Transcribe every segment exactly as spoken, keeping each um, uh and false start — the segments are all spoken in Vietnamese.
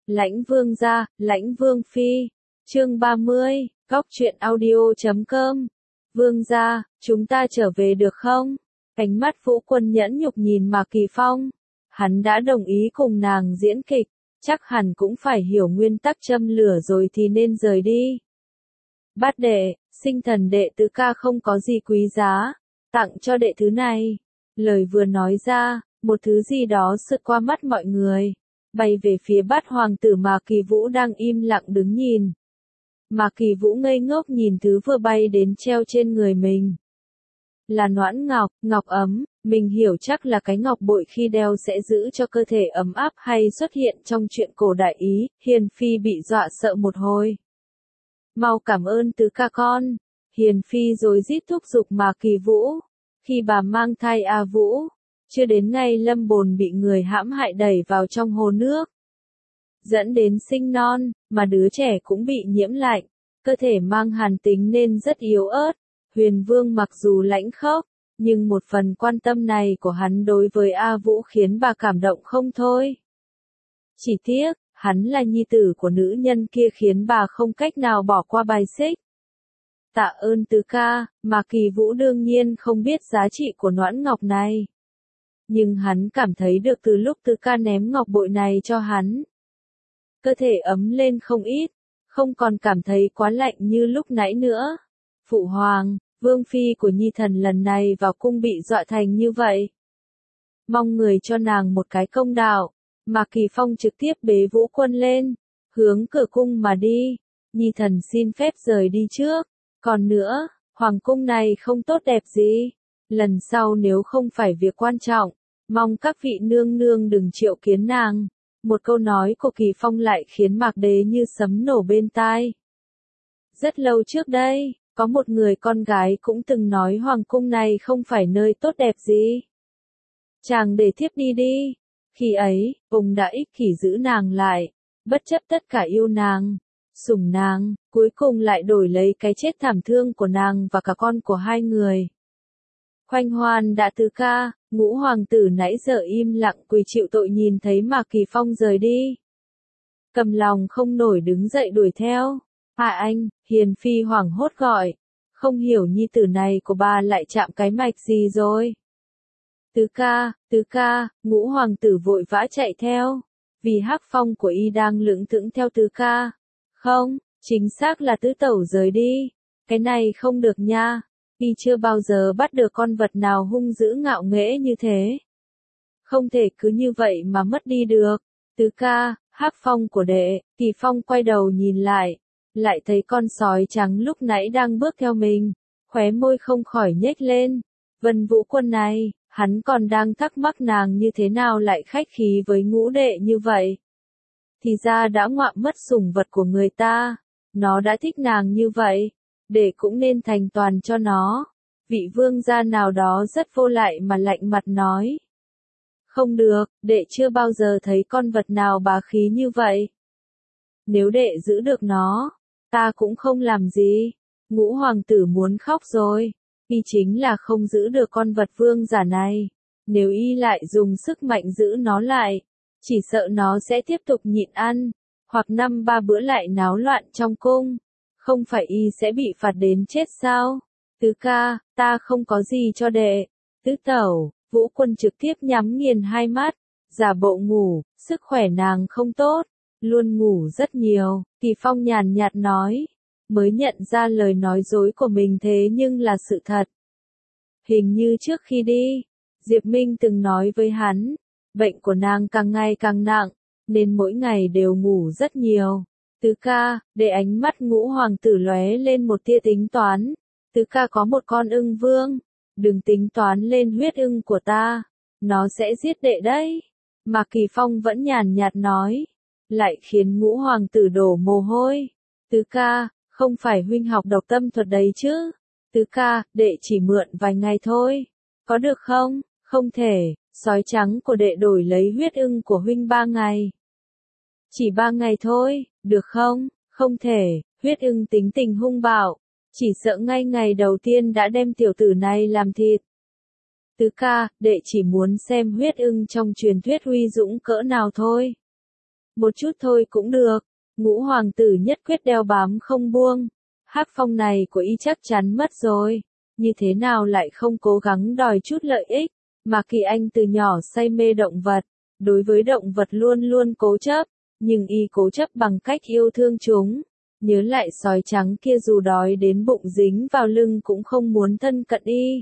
Lãnh Vương gia, Lãnh Vương phi. Chương ba mươi, góc truyện audio chấm com. Vương gia, chúng ta trở về được không? Ánh mắt Vũ Quân nhẫn nhục nhìn Mạc Kỳ Phong. Hắn đã đồng ý cùng nàng diễn kịch, chắc hẳn cũng phải hiểu nguyên tắc châm lửa rồi thì nên rời đi. Bát đệ, sinh thần đệ tứ ca không có gì quý giá, tặng cho đệ thứ này. Lời vừa nói ra, một thứ gì đó sượt qua mắt mọi người, bay về phía Bát hoàng tử Mạc Kỳ Vũ đang im lặng đứng nhìn. Mạc Kỳ Vũ ngây ngốc nhìn thứ vừa bay đến treo trên người mình. Là noãn ngọc, ngọc ấm, mình hiểu chắc là cái ngọc bội khi đeo sẽ giữ cho cơ thể ấm áp hay xuất hiện trong chuyện cổ đại Ý. Hiền phi bị dọa sợ một hồi. Mau cảm ơn tứ ca con. Hiền phi rồi rít thúc giục Mạc Kỳ Vũ. Khi bà mang thai A Vũ, chưa đến ngày lâm bồn bị người hãm hại đẩy vào trong hồ nước, dẫn đến sinh non, mà đứa trẻ cũng bị nhiễm lạnh, cơ thể mang hàn tính nên rất yếu ớt. Huyền Vương mặc dù lãnh khốc, nhưng một phần quan tâm này của hắn đối với A Vũ khiến bà cảm động không thôi. Chỉ tiếc, hắn là nhi tử của nữ nhân kia khiến bà không cách nào bỏ qua bài xích. Tạ ơn tứ ca, Mạc Kỳ Vũ đương nhiên không biết giá trị của noãn ngọc này. Nhưng hắn cảm thấy được từ lúc tứ ca ném ngọc bội này cho hắn, cơ thể ấm lên không ít, không còn cảm thấy quá lạnh như lúc nãy nữa. Phụ hoàng, vương phi của nhi thần lần này vào cung bị dọa thành như vậy. Mong người cho nàng một cái công đạo. Mạc Kỳ Phong trực tiếp bế Vũ Quân lên, hướng cửa cung mà đi. Nhi thần xin phép rời đi trước. Còn nữa, hoàng cung này không tốt đẹp gì. Lần sau nếu không phải việc quan trọng, mong các vị nương nương đừng triệu kiến nàng. Một câu nói của Kỳ Phong lại khiến Mạc Đế như sấm nổ bên tai. Rất lâu trước đây, có một người con gái cũng từng nói hoàng cung này không phải nơi tốt đẹp gì. Chàng để thiếp đi đi. Khi ấy, ông đã ích kỷ giữ nàng lại, bất chấp tất cả yêu nàng, sủng nàng, cuối cùng lại đổi lấy cái chết thảm thương của nàng và cả con của hai người. Khoanh hoan đã tứ ca, ngũ hoàng tử nãy giờ im lặng quỳ chịu tội nhìn thấy Mạc Kỳ Phong rời đi. Cầm lòng không nổi đứng dậy đuổi theo. À anh, Hiền phi hoảng hốt gọi. Không hiểu nhi tử này của bà lại chạm cái mạch gì rồi. Tứ ca, tứ ca, ngũ hoàng tử vội vã chạy theo. Vì Hắc Phong của y đang lững thững theo tứ ca. Không, chính xác là tứ tẩu rời đi. Cái này không được nha. Y chưa bao giờ bắt được con vật nào hung dữ ngạo nghễ như thế. Không thể cứ như vậy mà mất đi được. Tứ ca, Hắc Phong của đệ. Kỳ Phong quay đầu nhìn lại, lại thấy con sói trắng lúc nãy đang bước theo mình, khóe môi không khỏi nhếch lên. Vân Vũ Quân này, hắn còn đang thắc mắc nàng như thế nào lại khách khí với ngũ đệ như vậy. Thì ra đã ngoạm mất sủng vật của người ta, nó đã thích nàng như vậy, đệ cũng nên thành toàn cho nó. Vị vương gia nào đó rất vô lại mà lạnh mặt nói. Không được, đệ chưa bao giờ thấy con vật nào bá khí như vậy. Nếu đệ giữ được nó, ta cũng không làm gì. Ngũ hoàng tử muốn khóc rồi. Y chính là không giữ được con vật vương giả này. Nếu y lại dùng sức mạnh giữ nó lại, chỉ sợ nó sẽ tiếp tục nhịn ăn, hoặc năm ba bữa lại náo loạn trong cung. Không phải y sẽ bị phạt đến chết sao? Tứ ca, ta không có gì cho đệ. Tứ tẩu, Vũ Quân trực tiếp nhắm nghiền hai mắt, giả bộ ngủ, sức khỏe nàng không tốt, luôn ngủ rất nhiều. Kỳ Phong nhàn nhạt nói, mới nhận ra lời nói dối của mình thế nhưng là sự thật. Hình như trước khi đi, Diệp Minh từng nói với hắn, bệnh của nàng càng ngày càng nặng, nên mỗi ngày đều ngủ rất nhiều. Tứ ca, để ánh mắt ngũ hoàng tử lóe lên một tia tính toán. Tứ ca có một con ưng vương, đừng tính toán lên huyết ưng của ta, nó sẽ giết đệ đấy. Mạc Kỳ Phong vẫn nhàn nhạt nói, lại khiến ngũ hoàng tử đổ mồ hôi. Tứ ca, không phải huynh học độc tâm thuật đấy chứ. Tứ ca, đệ chỉ mượn vài ngày thôi. Có được không? Không thể, sói trắng của đệ đổi lấy huyết ưng của huynh ba ngày. Chỉ ba ngày thôi, được không? Không thể, huyết ưng tính tình hung bạo. Chỉ sợ ngay ngày đầu tiên đã đem tiểu tử này làm thịt. Tứ ca, đệ chỉ muốn xem huyết ưng trong truyền thuyết huy dũng cỡ nào thôi. Một chút thôi cũng được. Ngũ hoàng tử nhất quyết đeo bám không buông. Hắc phong này của y chắc chắn mất rồi. Như thế nào lại không cố gắng đòi chút lợi ích. Mà Kỳ Anh từ nhỏ say mê động vật. Đối với động vật luôn luôn cố chấp. Nhưng y cố chấp bằng cách yêu thương chúng. Nhớ lại sói trắng kia dù đói đến bụng dính vào lưng cũng không muốn thân cận y.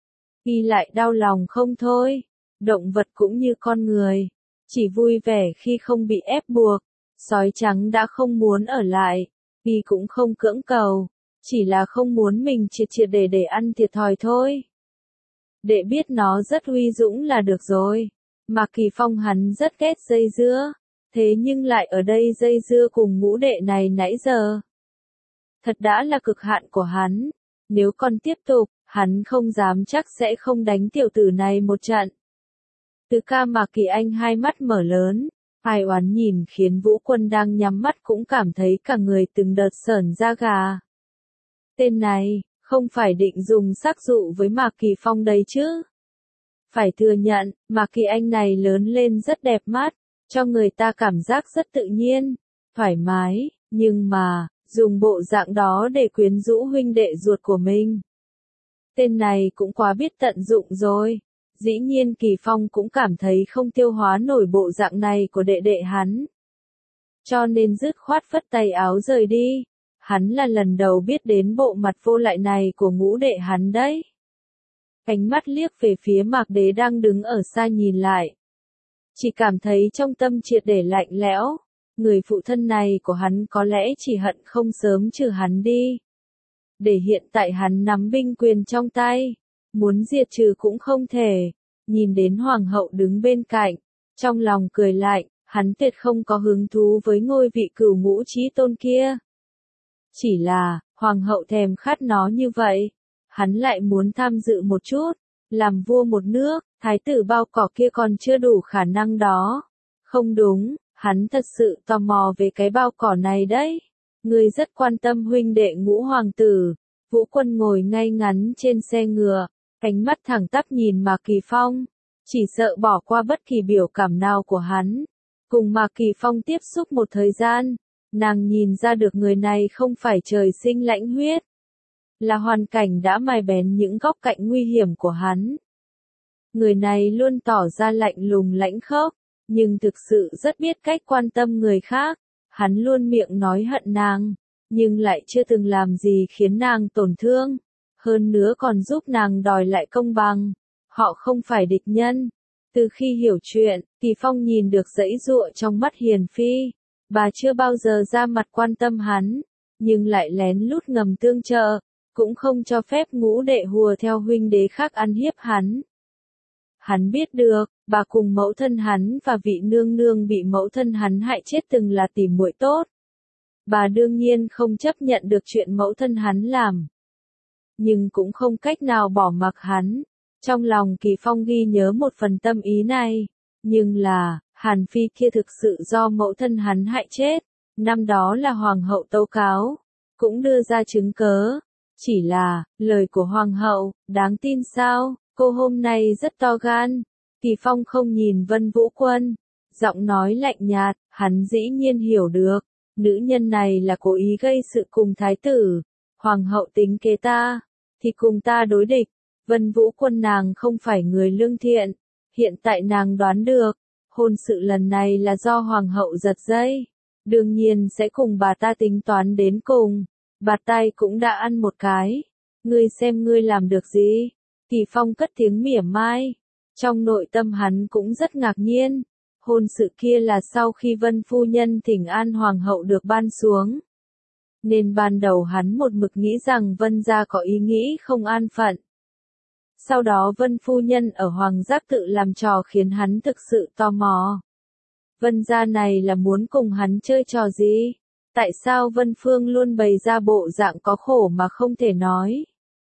Y lại đau lòng không thôi. Động vật cũng như con người. Chỉ vui vẻ khi không bị ép buộc. Sói trắng đã không muốn ở lại. Y cũng không cưỡng cầu. Chỉ là không muốn mình triệt triệt để để ăn thiệt thòi thôi. Để biết nó rất huy dũng là được rồi. Mà Kỳ Phong hắn rất ghét dây dưa. Thế nhưng lại ở đây dây dưa cùng ngũ đệ này nãy giờ. Thật đã là cực hạn của hắn. Nếu còn tiếp tục, hắn không dám chắc sẽ không đánh tiểu tử này một trận. Từ ca mà Kỳ Anh hai mắt mở lớn. Ai oán nhìn khiến Vũ Quân đang nhắm mắt cũng cảm thấy cả người từng đợt sởn da gà. Tên này, không phải định dùng sắc dụ với Mạc Kỳ Phong đấy chứ. Phải thừa nhận, Mạc Kỳ Anh này lớn lên rất đẹp mắt, cho người ta cảm giác rất tự nhiên, thoải mái, nhưng mà, dùng bộ dạng đó để quyến rũ huynh đệ ruột của mình. Tên này cũng quá biết tận dụng rồi. Dĩ nhiên Kỳ Phong cũng cảm thấy không tiêu hóa nổi bộ dạng này của đệ đệ hắn. Cho nên dứt khoát phất tay áo rời đi. Hắn là lần đầu biết đến bộ mặt vô lại này của ngũ đệ hắn đấy. Ánh mắt liếc về phía Mạc Đế đang đứng ở xa nhìn lại. Chỉ cảm thấy trong tâm triệt để lạnh lẽo. Người phụ thân này của hắn có lẽ chỉ hận không sớm trừ hắn đi. Để hiện tại hắn nắm binh quyền trong tay. Muốn diệt trừ cũng không thể. Nhìn đến hoàng hậu đứng bên cạnh. Trong lòng cười lạnh, hắn tuyệt không có hứng thú với ngôi vị cửu ngũ chí tôn kia. Chỉ là, hoàng hậu thèm khát nó như vậy. Hắn lại muốn tham dự một chút. Làm vua một nước, thái tử bao cỏ kia còn chưa đủ khả năng đó. Không đúng, hắn thật sự tò mò về cái bao cỏ này đấy. Người rất quan tâm huynh đệ ngũ hoàng tử. Vũ Quân ngồi ngay ngắn trên xe ngựa. Ánh mắt thẳng tắp nhìn Mạc Kỳ Phong. Chỉ sợ bỏ qua bất kỳ biểu cảm nào của hắn. Cùng Mạc Kỳ Phong tiếp xúc một thời gian. Nàng nhìn ra được người này không phải trời sinh lãnh huyết. Là hoàn cảnh đã mài bén những góc cạnh nguy hiểm của hắn. Người này luôn tỏ ra lạnh lùng lãnh khốc. Nhưng thực sự rất biết cách quan tâm người khác. Hắn luôn miệng nói hận nàng. Nhưng lại chưa từng làm gì khiến nàng tổn thương. Hơn nữa còn giúp nàng đòi lại công bằng. Họ không phải địch nhân. Từ khi hiểu chuyện, Kỳ Phong nhìn được giãy giụa trong mắt Hiền Phi. Bà chưa bao giờ ra mặt quan tâm hắn. Nhưng lại lén lút ngầm tương trợ. Cũng không cho phép ngũ đệ hùa theo huynh đế khác ăn hiếp hắn. Hắn biết được, bà cùng mẫu thân hắn và vị nương nương bị mẫu thân hắn hại chết từng là tỉ muội tốt. Bà đương nhiên không chấp nhận được chuyện mẫu thân hắn làm. Nhưng cũng không cách nào bỏ mặc hắn. Trong lòng Kỳ Phong ghi nhớ một phần tâm ý này. Nhưng là, Hàn Phi kia thực sự do mẫu thân hắn hại chết. Năm đó là hoàng hậu tố cáo. Cũng đưa ra chứng cớ. Chỉ là, lời của hoàng hậu, đáng tin sao? Cô hôm nay rất to gan. Kỳ Phong không nhìn Vân Vũ Quân. Giọng nói lạnh nhạt, hắn dĩ nhiên hiểu được. Nữ nhân này là cố ý gây sự cùng thái tử. Hoàng hậu tính kế ta. Thì cùng ta đối địch. Vân Vũ Quân nàng không phải người lương thiện. Hiện tại nàng đoán được. Hôn sự lần này là do hoàng hậu giật dây. Đương nhiên sẽ cùng bà ta tính toán đến cùng. Bà tay cũng đã ăn một cái. Ngươi xem ngươi làm được gì? Kỳ Phong cất tiếng mỉa mai. Trong nội tâm hắn cũng rất ngạc nhiên. Hôn sự kia là sau khi Vân Phu Nhân thỉnh an Hoàng hậu được ban xuống. Nên ban đầu hắn một mực nghĩ rằng Vân gia có ý nghĩ không an phận. Sau đó Vân Phu Nhân ở Hoàng giác tự làm trò khiến hắn thực sự tò mò. Vân gia này là muốn cùng hắn chơi trò gì? Tại sao Vân Phương luôn bày ra bộ dạng có khổ mà không thể nói?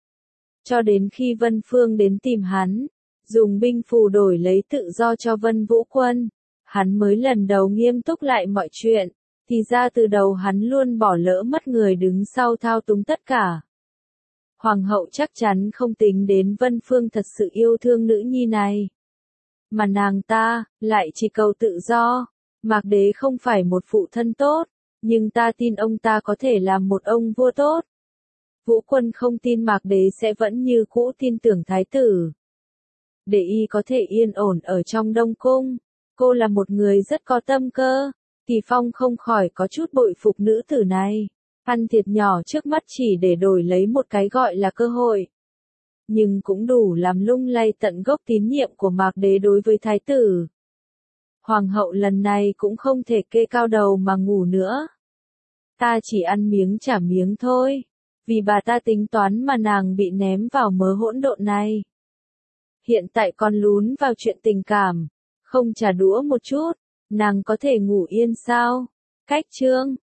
Cho đến khi Vân Phương đến tìm hắn, dùng binh phù đổi lấy tự do cho Vân Vũ Quân, hắn mới lần đầu nghiêm túc lại mọi chuyện, thì ra từ đầu hắn luôn bỏ lỡ mất người đứng sau thao túng tất cả. Hoàng hậu chắc chắn không tính đến Vân Phương thật sự yêu thương nữ nhi này. Mà nàng ta, lại chỉ cầu tự do. Mạc đế không phải một phụ thân tốt, nhưng ta tin ông ta có thể làm một ông vua tốt. Vũ Quân không tin Mạc đế sẽ vẫn như cũ tin tưởng thái tử. Để y có thể yên ổn ở trong Đông Cung. Cô là một người rất có tâm cơ. Kỳ Phong không khỏi có chút bội phục nữ tử này. Ăn thiệt nhỏ trước mắt chỉ để đổi lấy một cái gọi là cơ hội. Nhưng cũng đủ làm lung lay tận gốc tín nhiệm của Mạc đế đối với thái tử. Hoàng hậu lần này cũng không thể kê cao đầu mà ngủ nữa. Ta chỉ ăn miếng trả miếng thôi. Vì bà ta tính toán mà nàng bị ném vào mớ hỗn độn này. Hiện tại còn lún vào chuyện tình cảm. Không trả đũa một chút. Nàng có thể ngủ yên sao? Cách chương.